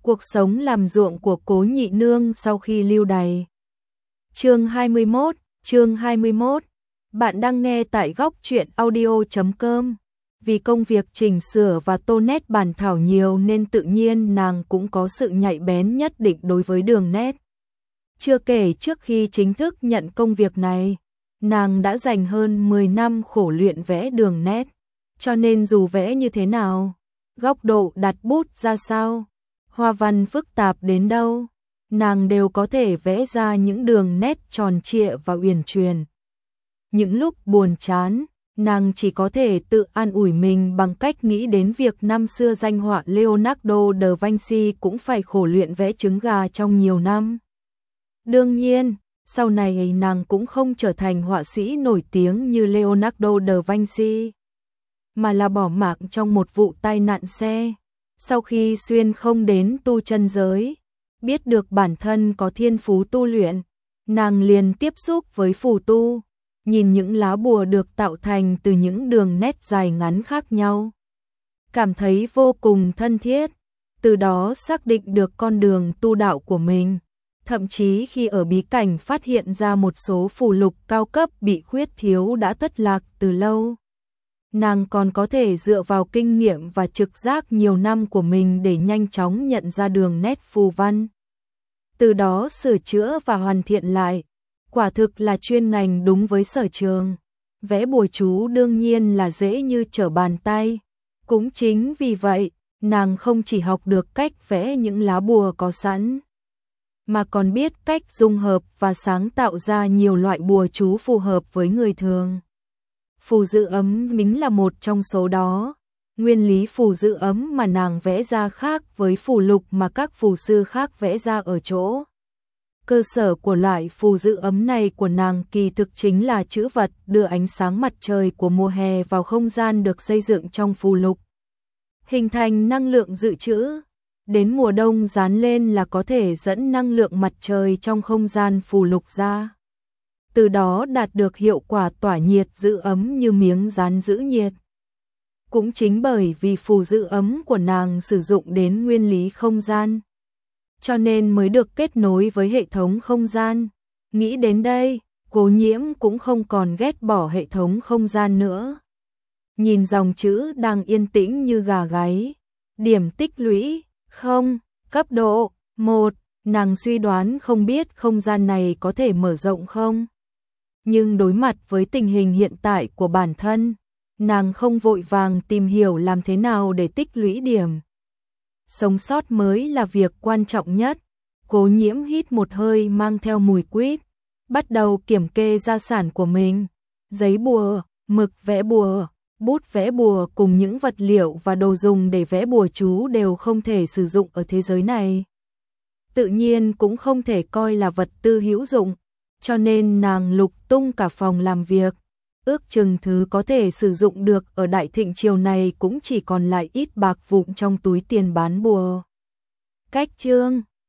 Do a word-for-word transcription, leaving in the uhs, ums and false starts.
Cuộc sống làm ruộng của Cố Nhị Nương sau khi lưu đày. Chương hai mươi mốt, chương hai mươi mốt. Bạn đang nghe tại góc truyện audio chấm com. Vì công việc chỉnh sửa và tô nét bản thảo nhiều nên tự nhiên nàng cũng có sự nhạy bén nhất định đối với đường nét. Chưa kể trước khi chính thức nhận công việc này, nàng đã dành hơn mười năm khổ luyện vẽ đường nét. Cho nên dù vẽ như thế nào, góc độ đặt bút ra sao, hoa văn phức tạp đến đâu, nàng đều có thể vẽ ra những đường nét tròn trịa và uyển chuyển. Những lúc buồn chán, nàng chỉ có thể tự an ủi mình bằng cách nghĩ đến việc năm xưa danh họa Leonardo da Vinci cũng phải khổ luyện vẽ trứng gà trong nhiều năm. Đương nhiên, sau này nàng cũng không trở thành họa sĩ nổi tiếng như Leonardo da Vinci, mà là bỏ mạng trong một vụ tai nạn xe. Sau khi xuyên không đến tu chân giới, biết được bản thân có thiên phú tu luyện, nàng liền tiếp xúc với phù tu, nhìn những lá bùa được tạo thành từ những đường nét dài ngắn khác nhau. Cảm thấy vô cùng thân thiết, từ đó xác định được con đường tu đạo của mình. Thậm chí khi ở bí cảnh phát hiện ra một số phù lục cao cấp bị khuyết thiếu đã thất lạc từ lâu, nàng còn có thể dựa vào kinh nghiệm và trực giác nhiều năm của mình để nhanh chóng nhận ra đường nét phù văn, từ đó sửa chữa và hoàn thiện lại. Quả thực là chuyên ngành đúng với sở trường. Vẽ bùa chú đương nhiên là dễ như trở bàn tay. Cũng chính vì vậy, nàng không chỉ học được cách vẽ những lá bùa có sẵn, mà còn biết cách dung hợp và sáng tạo ra nhiều loại bùa chú phù hợp với người thường. Phù dự ấm mính là một trong số đó. Nguyên lý phù dự ấm mà nàng vẽ ra khác với phù lục mà các phù sư khác vẽ ra ở chỗ. Cơ sở của loại phù dự ấm này của nàng kỳ thực chính là chữ vật đưa ánh sáng mặt trời của mùa hè vào không gian được xây dựng trong phù lục, hình thành năng lượng dự trữ. Đến mùa đông dán lên là có thể dẫn năng lượng mặt trời trong không gian phù lục ra, từ đó đạt được hiệu quả tỏa nhiệt giữ ấm như miếng dán giữ nhiệt. Cũng chính bởi vì phù giữ ấm của nàng sử dụng đến nguyên lý không gian, cho nên mới được kết nối với hệ thống không gian. Nghĩ đến đây, Cố Nhiễm cũng không còn ghét bỏ hệ thống không gian nữa. Nhìn dòng chữ đang yên tĩnh như gà gáy, điểm tích lũy, không, cấp độ, một, nàng suy đoán không biết không gian này có thể mở rộng không. Nhưng đối mặt với tình hình hiện tại của bản thân, nàng không vội vàng tìm hiểu làm thế nào để tích lũy điểm. Sống sót mới là việc quan trọng nhất. Cố Nhiễm hít một hơi mang theo mùi quýt, bắt đầu kiểm kê gia sản của mình. Giấy bùa, mực vẽ bùa, bút vẽ bùa cùng những vật liệu và đồ dùng để vẽ bùa chú đều không thể sử dụng ở thế giới này. Tự nhiên cũng không thể coi là vật tư hữu dụng, cho nên nàng lục tung cả phòng làm việc. Ước chừng thứ có thể sử dụng được ở Đại Thịnh triều này cũng chỉ còn lại ít bạc vụn trong túi tiền bán bùa. Cách chương